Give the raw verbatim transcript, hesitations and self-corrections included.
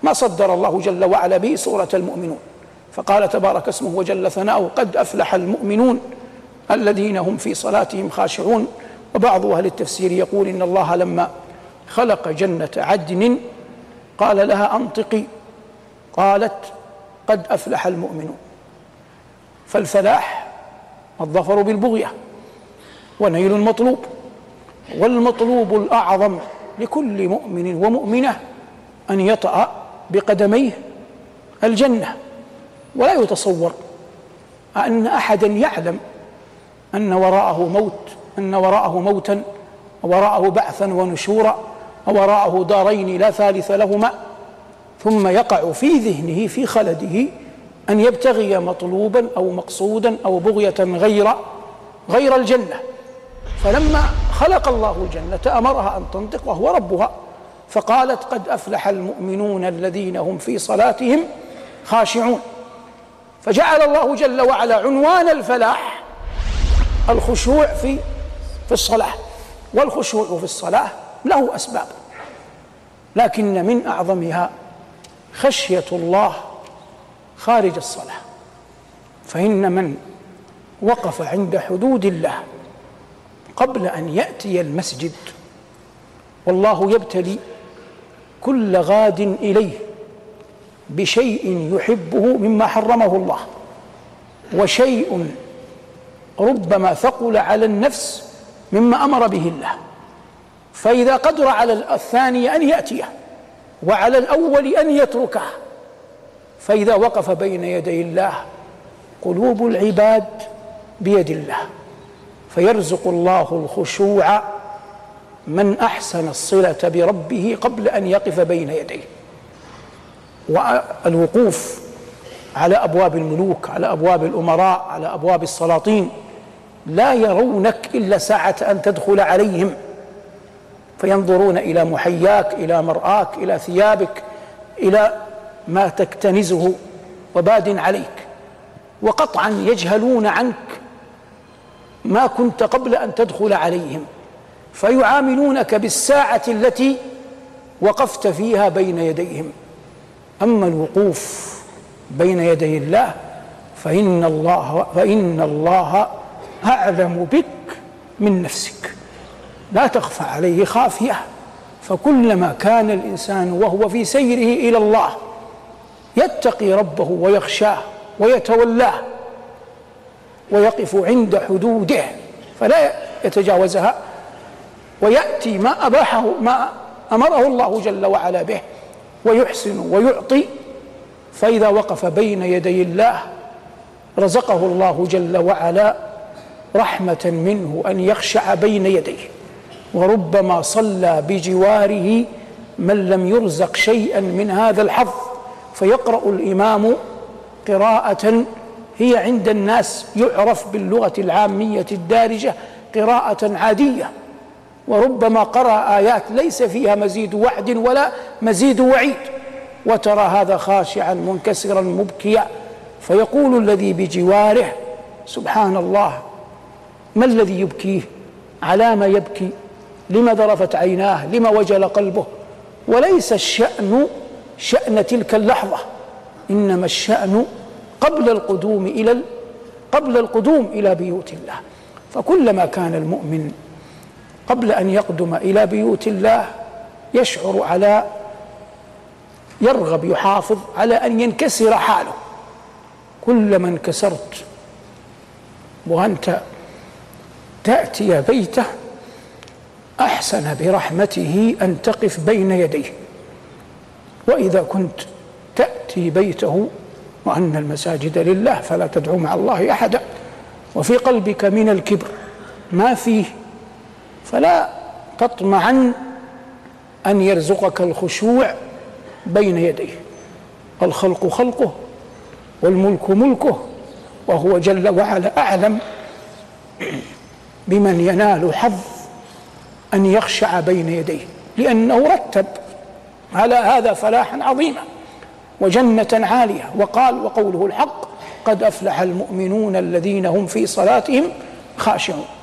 ما صدر الله جل وعلا به سورة المؤمنون، فقال تبارك اسمه وجل ثناؤه قد أفلح المؤمنون الذين هم في صلاتهم خاشعون. وبعض أهل التفسير يقول إن الله لما خلق جنة عدن قال لها أنطقي، قالت قد أفلح المؤمنون. فالفلاح الظفر بالبغية ونيل المطلوب، والمطلوب الأعظم لكل مؤمن ومؤمنة أن يطأ بقدميه الجنة. ولا يتصور أن أحدا يعلم أن وراءه موت أن وراءه موتا ووراءه بعثا ونشورا ووراءه دارين لا ثالث لهما، ثم يقع في ذهنه في خلده أن يبتغي مطلوبا أو مقصودا أو بغية غير غير الجنة. فلما خلق الله الجنة أمرها أن تنطق وهو ربها، فقالت قد أفلح المؤمنون الذين هم في صلاتهم خاشعون. فجعل الله جل وعلا عنوان الفلاح الخشوع في في الصلاة، والخشوع في الصلاة له أسباب، لكن من أعظمها خشية الله خارج الصلاة. فإن من وقف عند حدود الله قبل أن يأتي المسجد، والله يبتلي كل غاد إليه بشيء يحبه مما حرمه الله، وشيء ربما ثقل على النفس مما أمر به الله، فإذا قدر على الثاني أن يأتيه وعلى الأول أن يتركه، فإذا وقف بين يدي الله قلوب العباد بيد الله، فيرزق الله الخشوع من أحسن الصلة بربه قبل أن يقف بين يديه. والوقوف على أبواب الملوك، على أبواب الأمراء، على أبواب السلاطين لا يرونك إلا ساعة أن تدخل عليهم، فينظرون إلى محياك، إلى مرآك، إلى ثيابك، إلى ما تكتنزه وباد عليك، وقطعا يجهلون عنك ما كنت قبل أن تدخل عليهم، فيعاملونك بالساعة التي وقفت فيها بين يديهم. أما الوقوف بين يدي الله فإن الله, فإن الله أعلم بك من نفسك، لا تخفى عليه خافية. فكلما كان الإنسان وهو في سيره إلى الله يتقي ربه ويخشاه ويتولاه ويقف عند حدوده فلا يتجاوزها، ويأتي ما أباحه ما أمره الله جل وعلا به، ويحسن ويعطي، فإذا وقف بين يدي الله رزقه الله جل وعلا رحمة منه أن يخشع بين يديه. وربما صلى بجواره من لم يرزق شيئا من هذا الحظ، فيقرأ الإمام قراءة هي عند الناس يعرف باللغة العامية الدارجة قراءة عادية، وربما قرأ آيات ليس فيها مزيد وعد ولا مزيد وعيد، وترى هذا خاشعا منكسرا مبكيا، فيقول الذي بجواره سبحان الله، ما الذي يبكيه؟ على ما يبكي؟ لما ذرفت عيناه؟ لما وجل قلبه؟ وليس الشأن شأن تلك اللحظة، إنما الشأن قبل القدوم إلى قبل القدوم إلى بيوت الله. فكلما كان المؤمن قبل أن يقدم إلى بيوت الله يشعر على يرغب يحافظ على أن ينكسر حاله، كلما انكسرت وأنت تأتي بيته أحسن برحمته أن تقف بين يديه. وإذا كنت تأتي بيته وأن المساجد لله فلا تدعو مع الله أحدا، وفي قلبك من الكبر ما فيه، فلا تطمعن أن يرزقك الخشوع بين يديه. الخلق خلقه والملك ملكه، وهو جل وعلا أعلم بمن ينال حظ أن يخشع بين يديه، لأنه رتب على هذا فلاحا عظيما وجنة عالية. وقال وقوله الحق قد أفلح المؤمنون الذين هم في صلاتهم خاشعون.